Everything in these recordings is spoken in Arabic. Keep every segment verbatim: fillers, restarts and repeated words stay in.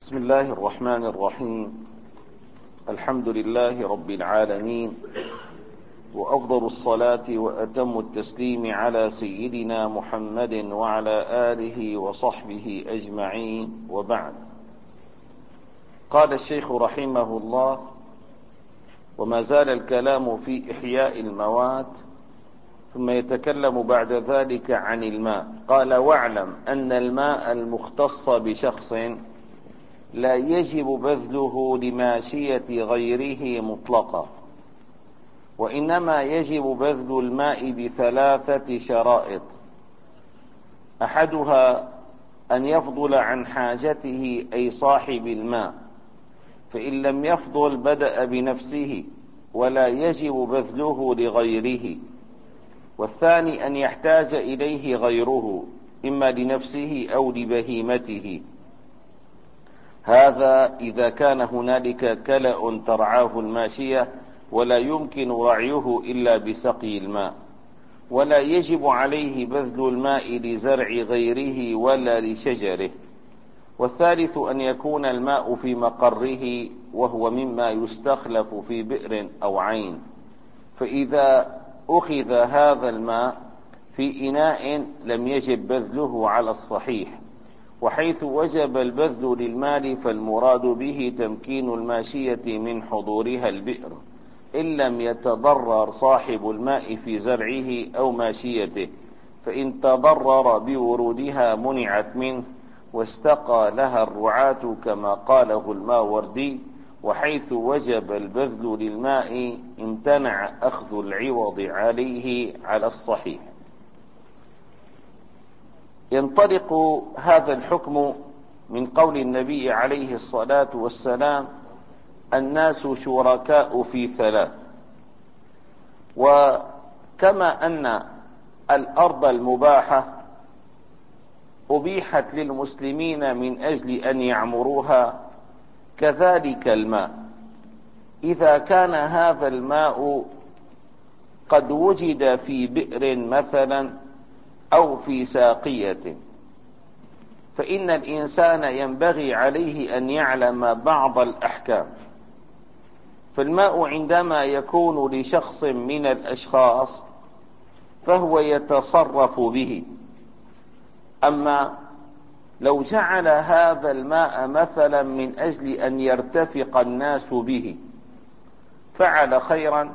بسم الله الرحمن الرحيم. الحمد لله رب العالمين، وأفضل الصلاة وأتم التسليم على سيدنا محمد وعلى آله وصحبه أجمعين، وبعد. قال الشيخ رحمه الله: وما زال الكلام في إحياء الموات، ثم يتكلم بعد ذلك عن الماء. قال: واعلم أن الماء المختص بشخص لا يجب بذله لماشية غيره مطلقا، وإنما يجب بذل الماء بثلاثة شرائط: أحدها أن يفضل عن حاجته أي صاحب الماء، فإن لم يفضل بدأ بنفسه ولا يجب بذله لغيره. والثاني أن يحتاج إليه غيره، إما لنفسه أو لبهيمته، هذا إذا كان هنالك كلأ ترعاه الماشية ولا يمكن رعيه إلا بسقي الماء، ولا يجب عليه بذل الماء لزرع غيره ولا لشجره. والثالث أن يكون الماء في مقره، وهو مما يستخلف في بئر أو عين، فإذا أخذ هذا الماء في إناء لم يجب بذله على الصحيح. وحيث وجب البذل للمال فالمراد به تمكين الماشية من حضورها البئر، إن لم يتضرر صاحب الماء في زرعه أو ماشيته، فإن تضرر بورودها منعت منه واستقى لها الرعاة، كما قاله الماوردي: وحيث وجب البذل للماء امتنع أخذ العوض عليه على الصحيح. ينطلق هذا الحكم من قول النبي عليه الصلاة والسلام: الناس شركاء في ثلاث. وكما أن الأرض المباحة أبيحت للمسلمين من أجل أن يعمروها، كذلك الماء إذا كان هذا الماء قد وجد في بئر مثلا أو في ساقية، فإن الإنسان ينبغي عليه أن يعلم بعض الأحكام. فالماء عندما يكون لشخص من الأشخاص فهو يتصرف به، أما لو جعل هذا الماء مثلا من أجل أن يرتفق الناس به فعل خيرا،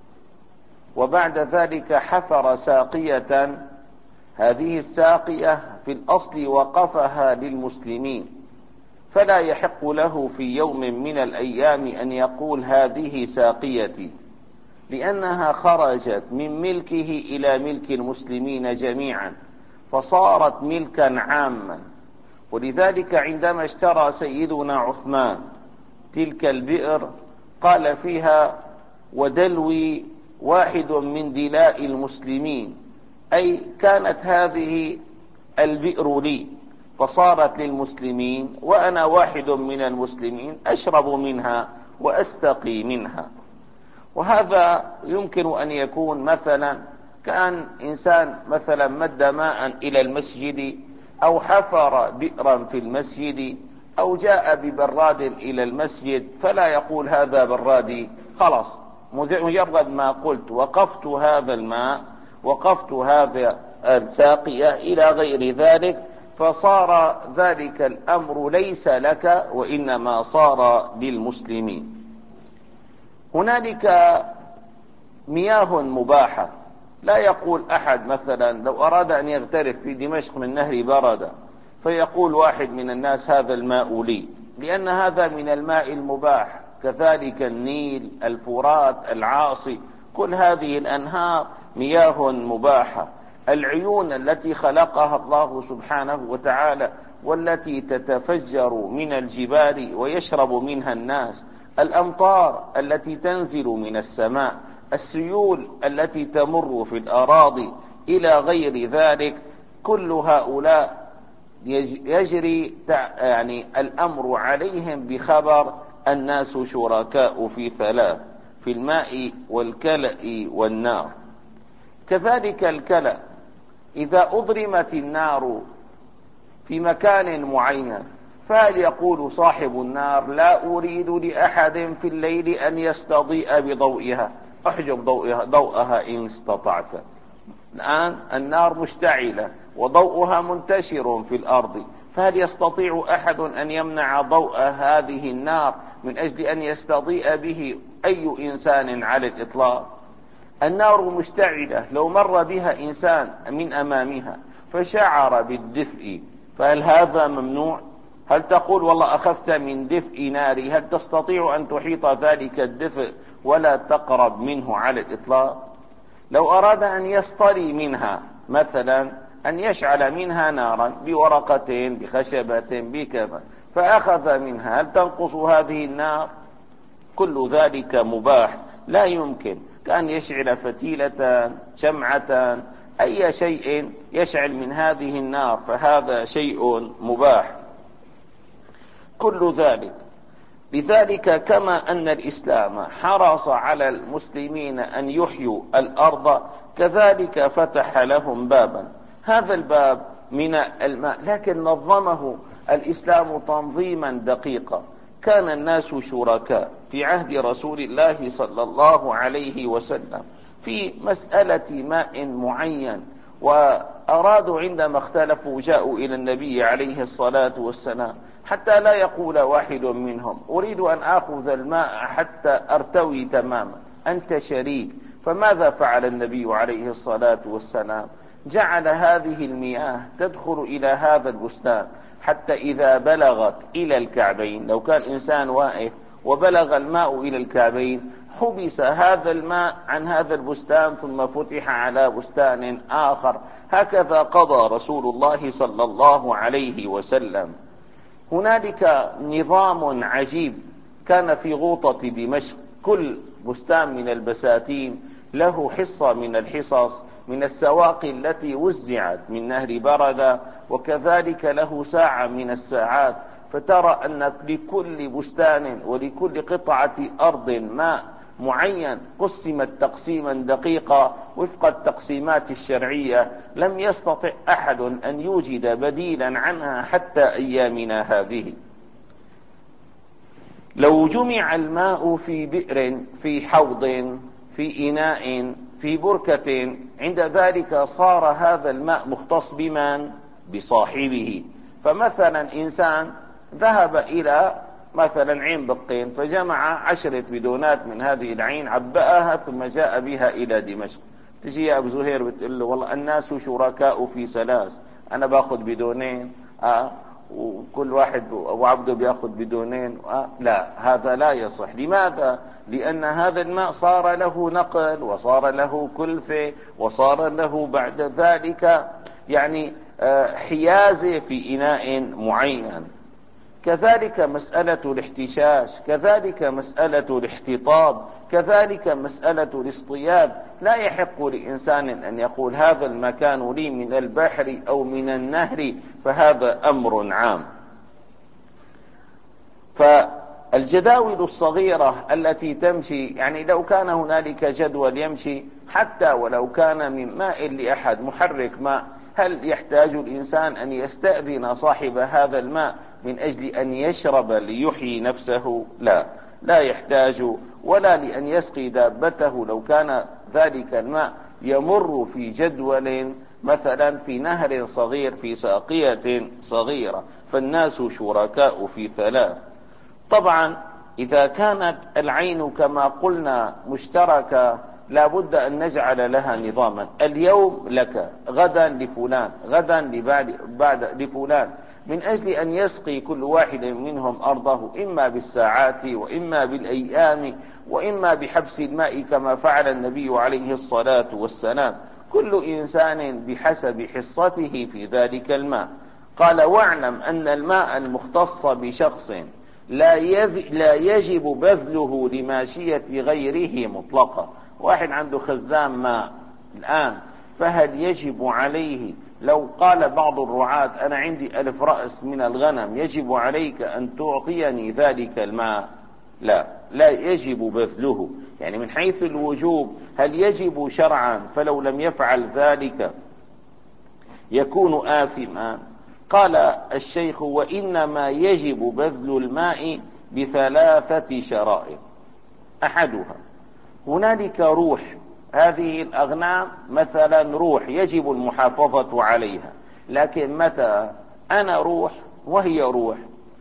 وبعد ذلك حفر ساقية، هذه الساقية في الأصل وقفها للمسلمين، فلا يحق له في يوم من الأيام أن يقول هذه ساقيتي، لأنها خرجت من ملكه إلى ملك المسلمين جميعا، فصارت ملكا عاما. ولذلك عندما اشترى سيدنا عثمان تلك البئر قال فيها: ودلوي واحد من دلاء المسلمين، أي كانت هذه البئر لي فصارت للمسلمين، وأنا واحد من المسلمين أشرب منها وأستقي منها. وهذا يمكن أن يكون مثلا كان إنسان مثلا مد ماء إلى المسجد، أو حفر بئرا في المسجد، أو جاء ببراد إلى المسجد، فلا يقول هذا برادي، خلاص مجرد ما قلت وقفت هذا الماء، وقفت هذا الساقية إلى غير ذلك، فصار ذلك الأمر ليس لك، وإنما صار للمسلمين. هنالك مياه مباحة، لا يقول أحد مثلا لو أراد أن يغترف في دمشق من نهر برد فيقول واحد من الناس هذا الماء لي، لأن هذا من الماء المباح. كذلك النيل، الفرات، العاصي، كل هذه الأنهار مياه مباحة. العيون التي خلقها الله سبحانه وتعالى والتي تتفجر من الجبال ويشرب منها الناس، الأمطار التي تنزل من السماء، السيول التي تمر في الأراضي، إلى غير ذلك، كل هؤلاء يجري يعني الأمر عليهم بخبر الناس شركاء في ثلاث: في الماء والكلأ والنار. كذلك الكلأ إذا أضرمت النار في مكان معين فهل يقول صاحب النار لا أريد لأحد في الليل أن يستضيء بضوئها، احجب ضوئها, ضوءها إن استطعت. الآن النار مشتعلة وضوءها منتشر في الأرض، فهل يستطيع أحد أن يمنع ضوء هذه النار من أجل أن يستضيء به أي إنسان على الإطلاق؟ النار مشتعلة، لو مر بها إنسان من أمامها فشعر بالدفء، فهل هذا ممنوع؟ هل تقول والله أخفت من دفء ناري؟ هل تستطيع أن تحيط ذلك الدفء ولا تقرب منه على الإطلاق؟ لو أراد أن يصطري منها مثلا، أن يشعل منها نارا بورقة بخشبة بكذا، فأخذ منها، هل تنقص هذه النار؟ كل ذلك مباح، لا يمكن. كأن يشعل فتيلة، شمعة، أي شيء يشعل من هذه النار فهذا شيء مباح كل ذلك. لذلك كما أن الإسلام حرص على المسلمين أن يحيوا الأرض، كذلك فتح لهم بابا، هذا الباب من الماء، لكن نظمه الإسلام تنظيما دقيقا. كان الناس شركاء في عهد رسول الله صلى الله عليه وسلم في مسألة ماء معين، وأرادوا عندما اختلفوا جاءوا إلى النبي عليه الصلاة والسلام حتى لا يقول واحد منهم أريد أن آخذ الماء حتى أرتوي تماما، أنت شريك. فماذا فعل النبي عليه الصلاة والسلام؟ جعل هذه المياه تدخل إلى هذا البستان حتى إذا بلغت إلى الكعبين، لو كان إنسان واقف وبلغ الماء إلى الكعبين حبس هذا الماء عن هذا البستان ثم فتح على بستان آخر. هكذا قضى رسول الله صلى الله عليه وسلم. هنالك نظام عجيب كان في غوطة دمشق، كل بستان من البساتين له حصة من الحصص من السواقي التي وزعت من نهر بردة، وكذلك له ساعة من الساعات، فترى أن لكل بستان ولكل قطعة أرض ماء معين قسمت تقسيما دقيقا وفق التقسيمات الشرعية، لم يستطع أحد أن يوجد بديلا عنها حتى أيامنا هذه. لو جمع الماء في بئر، في حوض، في إناء، في بركة، عند ذلك صار هذا الماء مختص بمن؟ بصاحبه. فمثلا إنسان ذهب إلى مثلا عين بقين فجمع عشرة بدونات من هذه العين، عبأها ثم جاء بها إلى دمشق. تجي يا أبو زهير بتقول له والله الناس شركاء في ثلاث، أنا باخذ بدونين آه وكل واحد أبو عبده بياخذ بدونين آه لا، هذا لا يصح. لماذا؟ لأن هذا الماء صار له نقل وصار له كلفة وصار له بعد ذلك يعني آه حيازة في إناء معين. كذلك مسألة الاحتشاش، كذلك مسألة الاحتطاب، كذلك مسألة الاصطياد. لا يحق لإنسان أن يقول هذا المكان لي من البحر أو من النهر، فهذا أمر عام. فالجداول الصغيرة التي تمشي، يعني لو كان هنالك جدول يمشي حتى ولو كان من ماء لأحد محرك ماء، هل يحتاج الإنسان أن يستأذن صاحب هذا الماء من أجل أن يشرب ليحيي نفسه؟ لا، لا يحتاج. ولا لأن يسقي دابته لو كان ذلك الماء يمر في جدول مثلا في نهر صغير في ساقية صغيرة، فالناس شركاء في ثلاث. طبعا إذا كانت العين كما قلنا مشتركة لا بد أن نجعل لها نظاما، اليوم لك، غدا لفلان، غدا لبعد بعد لفلان، من أجل أن يسقي كل واحد منهم أرضه، إما بالساعات وإما بالأيام وإما بحبس الماء كما فعل النبي عليه الصلاة والسلام، كل إنسان بحسب حصته في ذلك الماء. قال واعلم أن الماء المختص بشخص لا, لا يجب بذله لماشية غيره مطلقا. واحد عنده خزان ماء الآن، فهل يجب عليه لو قال بعض الرعاة أنا عندي ألف رأس من الغنم يجب عليك أن تعطيني ذلك الماء؟ لا، لا يجب بذله. يعني من حيث الوجوب هل يجب شرعا؟ فلو لم يفعل ذلك يكون آثما. قال الشيخ: وإنما يجب بذل الماء بثلاثة شرائط. أحدها، هنالك روح، هذه الأغنام مثلا روح يجب المحافظة عليها، لكن متى أنا روح وهي روح،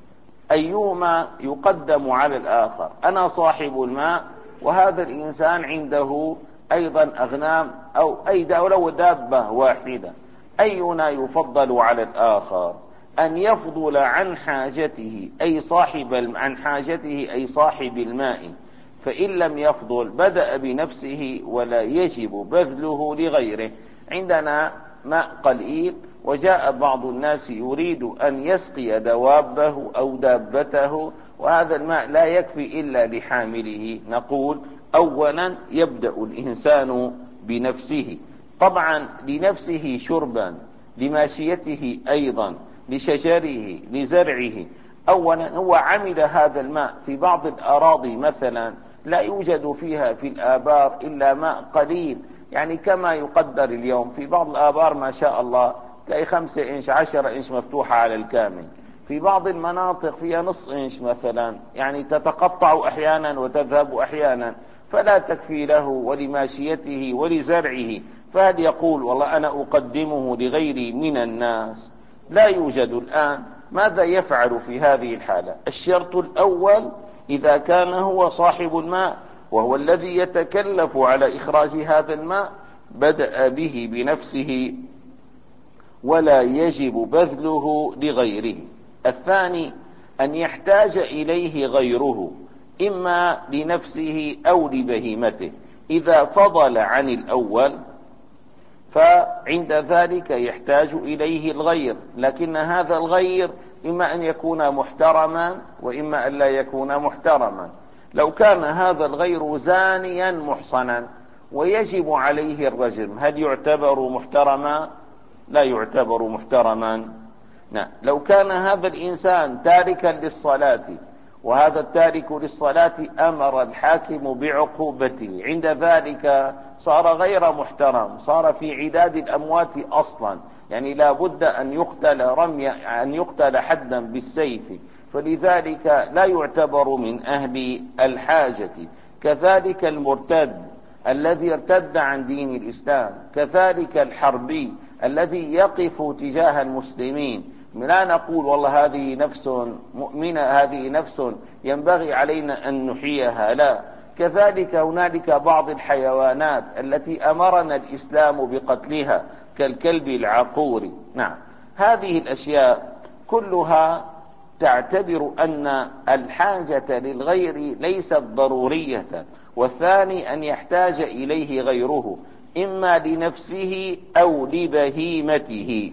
أيهما يقدم على الآخر؟ أنا صاحب الماء وهذا الإنسان عنده أيضا أغنام أو أي ولو دابة واحدة، أينا يفضل على الآخر؟ أن يفضل عن حاجته أي صاحب عن حاجته أي صاحب الماء، فإن لم يفضل بدأ بنفسه ولا يجب بذله لغيره. عندنا ماء قليل وجاء بعض الناس يريد أن يسقي دوابه أو دابته وهذا الماء لا يكفي إلا لحامله، نقول أولا يبدأ الإنسان بنفسه، طبعا لنفسه شربا، لماشيته أيضا، لشجره، لزرعه. أولا هو عمل هذا الماء في بعض الأراضي مثلا لا يوجد فيها في الآبار إلا ماء قليل، يعني كما يقدر اليوم في بعض الآبار ما شاء الله تلاقي خمسة إنش عشرة إنش مفتوحة على الكامل، في بعض المناطق فيها نص إنش مثلا، يعني تتقطع أحيانا وتذهب أحيانا، فلا تكفي له ولماشيته ولزرعه. فهل يقول والله أنا أقدمه لغيري من الناس؟ لا يوجد الآن. ماذا يفعل في هذه الحالة؟ الشرط الأول، إذا كان هو صاحب الماء وهو الذي يتكلف على إخراج هذا الماء بدأ به بنفسه ولا يجب بذله لغيره. الثاني، أن يحتاج إليه غيره إما لنفسه أو لبهيمته. إذا فضل عن الأول فعند ذلك يحتاج إليه الغير، لكن هذا الغير إما أن يكون محترما وإما أن لا يكون محترما. لو كان هذا الغير زانيا محصنا ويجب عليه الرجم، هل يعتبر محترما؟ لا يعتبر محترما. نعم. لو كان هذا الإنسان تاركا للصلاة وهذا التارك للصلاة أمر الحاكم بعقوبته، عند ذلك صار غير محترم، صار في عداد الأموات أصلا، يعني لا بد أن يقتل رمي أن يقتل حدا بالسيف، فلذلك لا يعتبر من أهل الحاجة. كذلك المرتد الذي ارتد عن دين الإسلام، كذلك الحربي الذي يقف تجاه المسلمين. لا نقول والله هذه نفس مؤمنة، هذه نفس ينبغي علينا أن نحييها، لا. كذلك هنالك بعض الحيوانات التي أمرنا الإسلام بقتلها كالكلب العقور. نعم، هذه الأشياء كلها تعتبر أن الحاجة للغير ليست ضرورية. والثاني أن يحتاج إليه غيره إما لنفسه أو لبهيمته.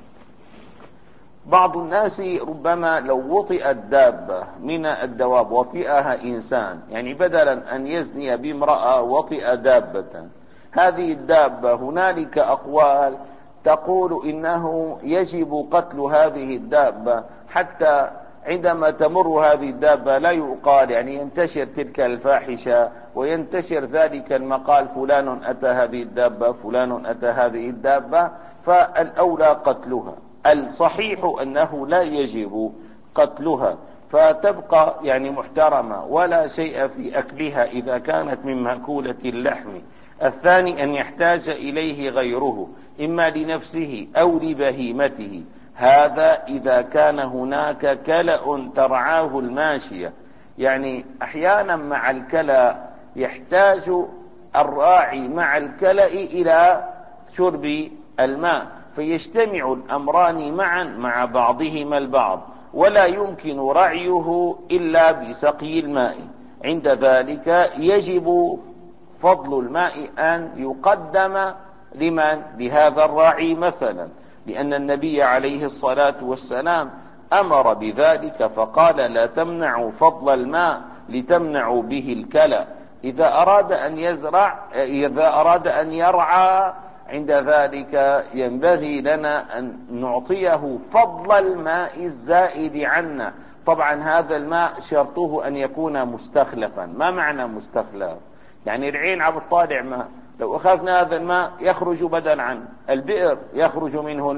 بعض الناس ربما لو وطئت دابة من الدواب وطئها إنسان، يعني بدلا أن يزني بامرأة وطئ دابة، هذه الدابة هنالك أقوال تقول إنه يجب قتل هذه الدابة، حتى عندما تمر هذه الدابة لا يقال، يعني ينتشر تلك الفاحشة وينتشر ذلك المقال فلان أتى هذه الدابة، فلان أتى هذه الدابة، فالأولى قتلها. الصحيح أنه لا يجب قتلها، فتبقى يعني محترمة ولا شيء في أكلها إذا كانت من مأكولة اللحم. الثاني أن يحتاج إليه غيره إما لنفسه أو لبهيمته، هذا إذا كان هناك كلأ ترعاه الماشية، يعني أحيانا مع الكلأ يحتاج الراعي مع الكلأ إلى شرب الماء، فيجتمع الأمران معا مع بعضهما البعض، ولا يمكن رعيه إلا بسقي الماء. عند ذلك يجب فضل الماء أن يقدم لمن؟ لهذا الراعي مثلا، لأن النبي عليه الصلاة والسلام أمر بذلك فقال: لا تمنعوا فضل الماء لتمنعوا به الكلى. إذا أراد أن يزرع إذا أراد أن يرعى عند ذلك ينبغي لنا أن نعطيه فضل الماء الزائد عنا. طبعا هذا الماء شرطه أن يكون مستخلفا. ما معنى مستخلف؟ يعني العين عم تطالع ماء، لو أخذنا هذا الماء يخرج بدل عن البئر يخرج منه الماء،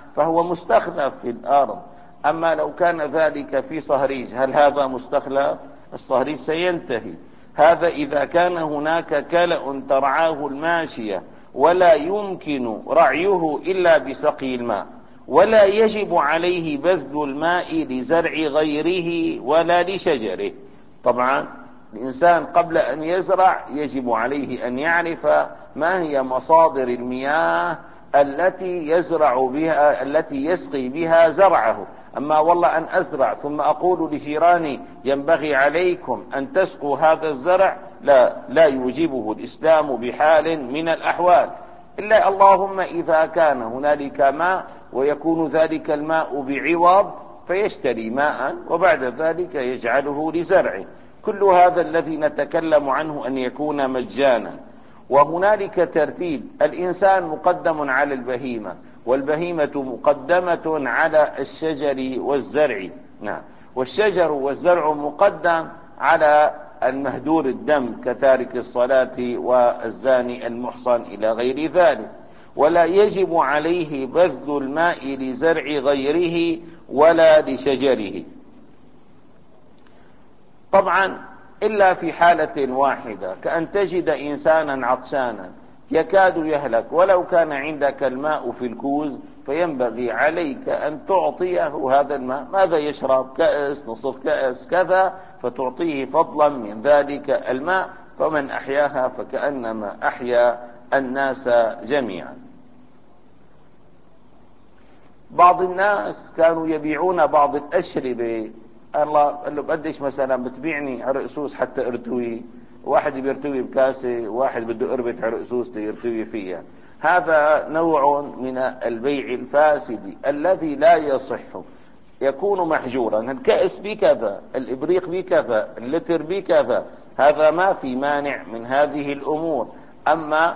فهو مستخلف في الأرض. أما لو كان ذلك في صهريج، هل هذا مستخلف؟ الصهريج سينتهي. هذا إذا كان هناك كلأ ترعاه الماشية ولا يمكن رعيه إلا بسقي الماء، ولا يجب عليه بذل الماء لزرع غيره ولا لشجره. طبعا الإنسان قبل أن يزرع يجب عليه أن يعرف ما هي مصادر المياه التي يزرع بها، التي يسقي بها زرعه. أما والله أن أزرع ثم أقول لجيراني ينبغي عليكم أن تسقوا هذا الزرع، لا لا يوجبه الإسلام بحال من الأحوال، إلا اللهم إذا كان هنالك ماء ويكون ذلك الماء بعوض فيشتري ماء وبعد ذلك يجعله لزرعه. كل هذا الذي نتكلم عنه أن يكون مجانا. وهنالك ترتيب، الإنسان مقدم على البهيمة، والبهيمة مقدمة على الشجر والزرع. نعم. والشجر والزرع مقدم على المهدور الدم كتارك الصلاة والزاني المحصن إلى غير ذلك. ولا يجب عليه بذل الماء لزرع غيره ولا لشجره. طبعا إلا في حالة واحدة، كأن تجد إنسانا عطشانا يكاد يهلك ولو كان عندك الماء في الكوز، فينبغي عليك أن تعطيه هذا الماء. ماذا يشرب؟ كأس، نصف كأس، كذا، فتعطيه فضلا من ذلك الماء. فمن أحياها فكأنما أحيا الناس جميعا. بعض الناس كانوا يبيعون بعض الأشربة. الله قال له بديش مثلا بتبيعني عرق سوس حتى ارتوي؟ واحد بيرتوي بكاسة، واحد بده قربة عرق سوس ليرتوي فيها. هذا نوع من البيع الفاسد الذي لا يصح، يكون محجورا. الكأس بكذا، الإبريق بكذا، اللتر بكذا، هذا ما في مانع من هذه الأمور. أما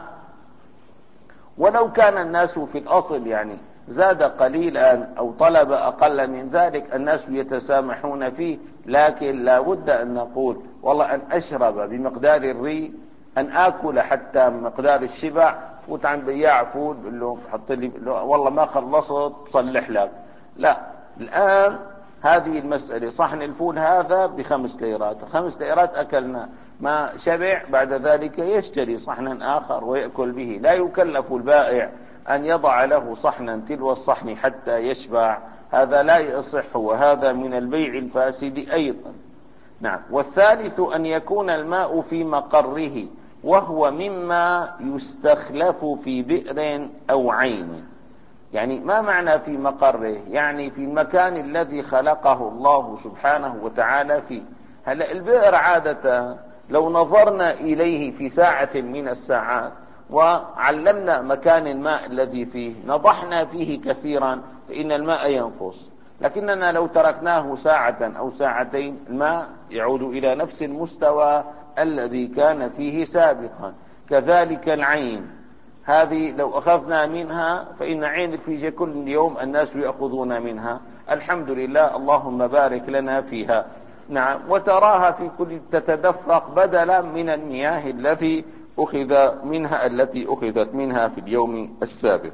ولو كان الناس في الأصل يعني زاد قليلا أو طلب أقل من ذلك الناس يتسامحون فيه، لكن لا بد أن نقول والله أن أشرب بمقدار الري، أن آكل حتى مقدار الشبع. فوت عن بياع فود بقول له حط لي والله ما خلصت صلح لك، لا. الآن هذه المسألة، صحن الفول هذا بخمس ليرات، خمس ليرات أكلنا، ما شبع بعد ذلك يشتري صحنا آخر ويأكل به. لا يكلف البائع أن يضع له صحنا تلو الصحن حتى يشبع، هذا لا يصح، وهذا من البيع الفاسد أيضا. نعم. والثالث أن يكون الماء في مقره، وهو مما يستخلف في بئر أو عين. يعني ما معنى في مقره؟ يعني في المكان الذي خلقه الله سبحانه وتعالى فيه. هلأ البئر عادة لو نظرنا إليه في ساعة من الساعات وعلمنا مكان الماء الذي فيه، نضحنا فيه كثيرا، فإن الماء ينقص. لكننا لو تركناه ساعة أو ساعتين الماء يعود إلى نفس المستوى الذي كان فيه سابقا. كذلك العين، هذه لو أخذنا منها، فإن عين الفيجة كل يوم الناس يأخذون منها، الحمد لله، اللهم بارك لنا فيها. نعم. وتراها في كل تتدفق بدلا من المياه التي أخذ منها التي أخذت منها في اليوم السابق.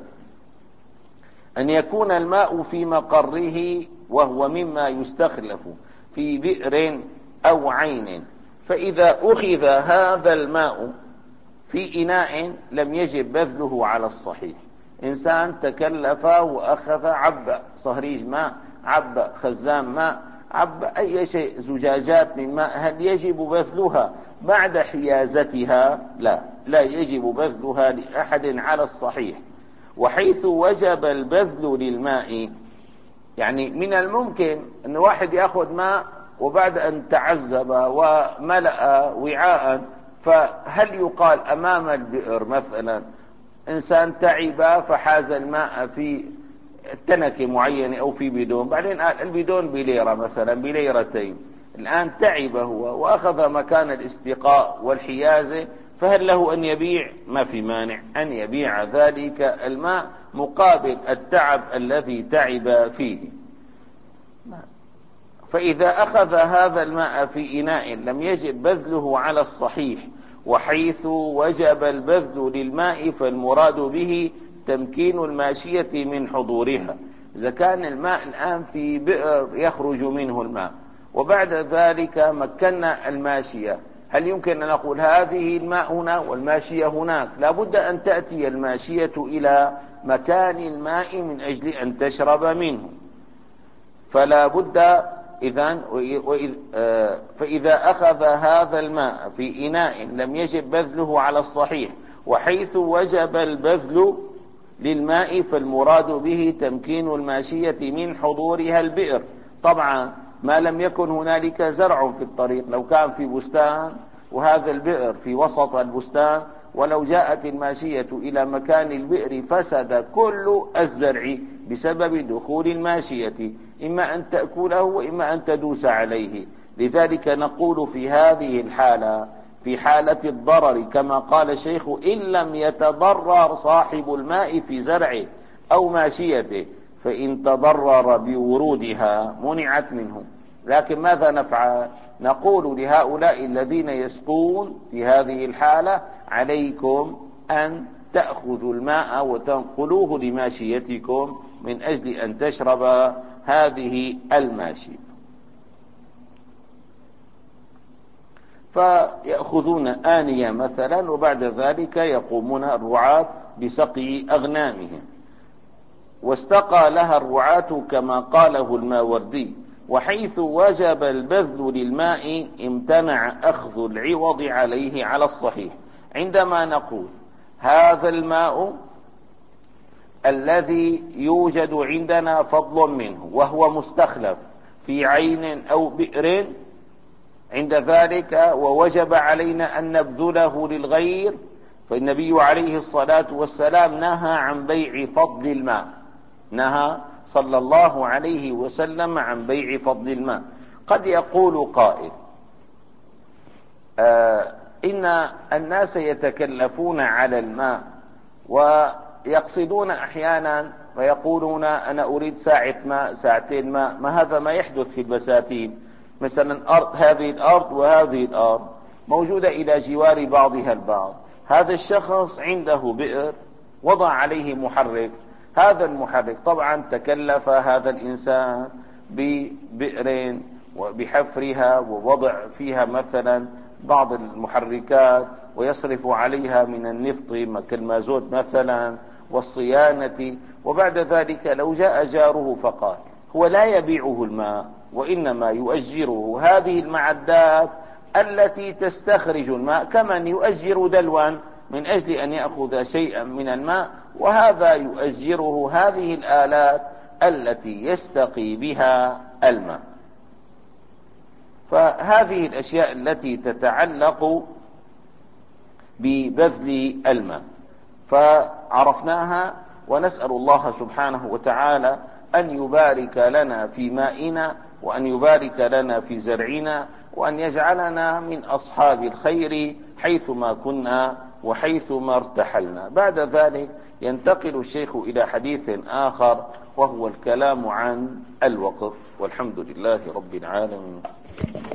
أن يكون الماء في مقره، وهو مما يستخلف في بئر أو عين. فإذا أخذ هذا الماء في إناء لم يجب بذله على الصحيح. إنسان تكلف وأخذ عبأ صهريج ماء، عبأ خزان ماء، عبأ أي شيء، زجاجات من ماء، هل يجب بذلها بعد حيازتها؟ لا، لا يجب بذلها لأحد على الصحيح. وحيث وجب البذل للماء، يعني من الممكن أن واحد يأخذ ماء وبعد أن تعذب وملأ وعاء، فهل يقال أمام البئر مثلا إنسان تعب فحاز الماء في تنكة معينة أو في بدون، بعدين البدون بليرة مثلا بليرتين، الآن تعب هو وأخذ مكان الاستقاء والحيازة، فهل له أن يبيع؟ ما في مانع أن يبيع ذلك الماء مقابل التعب الذي تعب فيه. فإذا أخذ هذا الماء في إناء لم يجب بذله على الصحيح، وحيث وجب البذل للماء فالمراد به تمكين الماشية من حضورها. إذا كان الماء الآن في بئر يخرج منه الماء، وبعد ذلك مكنا الماشية، هل يمكن أن نقول هذه الماء هنا والماشية هناك؟ لا بد أن تأتي الماشية إلى مكان الماء من أجل أن تشرب منه. فلا بد إذن فإذا أخذ هذا الماء في إناء لم يجب بذله على الصحيح، وحيث وجب البذل للماء فالمراد به تمكين الماشية من حضورها البئر. طبعا ما لم يكن هنالك زرع في الطريق، لو كان في بستان وهذا البئر في وسط البستان، ولو جاءت الماشية إلى مكان البئر فسد كل الزرع بسبب دخول الماشية، إما أن تأكله وإما أن تدوس عليه. لذلك نقول في هذه الحالة، في حالة الضرر كما قال الشيخ، إن لم يتضرر صاحب الماء في زرعه أو ماشيته، فإن تضرر بورودها منعت منه. لكن ماذا نفعل؟ نقول لهؤلاء الذين يسقون في هذه الحالة: عليكم أن تأخذوا الماء وتنقلوه لماشيتكم من أجل أن تشرب هذه الماشية. فيأخذون آنية مثلا، وبعد ذلك يقومون الرعاة بسقي أغنامهم. واستقى لها الرعاة كما قاله الماوردي: وحيث وجب البذل للماء امتنع أخذ العوض عليه على الصحيح. عندما نقول هذا الماء الذي يوجد عندنا فضل منه وهو مستخلف في عين أو بئر، عند ذلك ووجب علينا أن نبذله للغير، فالنبي عليه الصلاة والسلام نهى عن بيع فضل الماء، نهى صلى الله عليه وسلم عن بيع فضل الماء. قد يقول قائل: آه إن الناس يتكلفون على الماء ويقصدون أحيانا فيقولون أنا أريد ساعة ماء ساعتين ماء. ما هذا ما يحدث في البساتين، مثلا أرض، هذه الأرض وهذه الأرض موجودة إلى جوار بعضها البعض، هذا الشخص عنده بئر وضع عليه محرك، هذا المحرك طبعا تكلف هذا الإنسان ببئر وبحفرها ووضع فيها مثلا بعض المحركات ويصرف عليها من النفط كالمازوت مثلا والصيانة. وبعد ذلك لو جاء جاره فقال هو لا يبيعه الماء وإنما يؤجره هذه المعدات التي تستخرج الماء كمن يؤجر دلوا من أجل أن يأخذ شيئا من الماء، وهذا يؤجره هذه الآلات التي يستقي بها الماء. فهذه الأشياء التي تتعلق ببذل الماء فعرفناها، ونسأل الله سبحانه وتعالى أن يبارك لنا في مائنا، وأن يبارك لنا في زرعنا، وأن يجعلنا من أصحاب الخير حيثما كنا وحيثما ارتحلنا. بعد ذلك ينتقل الشيخ إلى حديث آخر وهو الكلام عن الوقف، والحمد لله رب العالمين.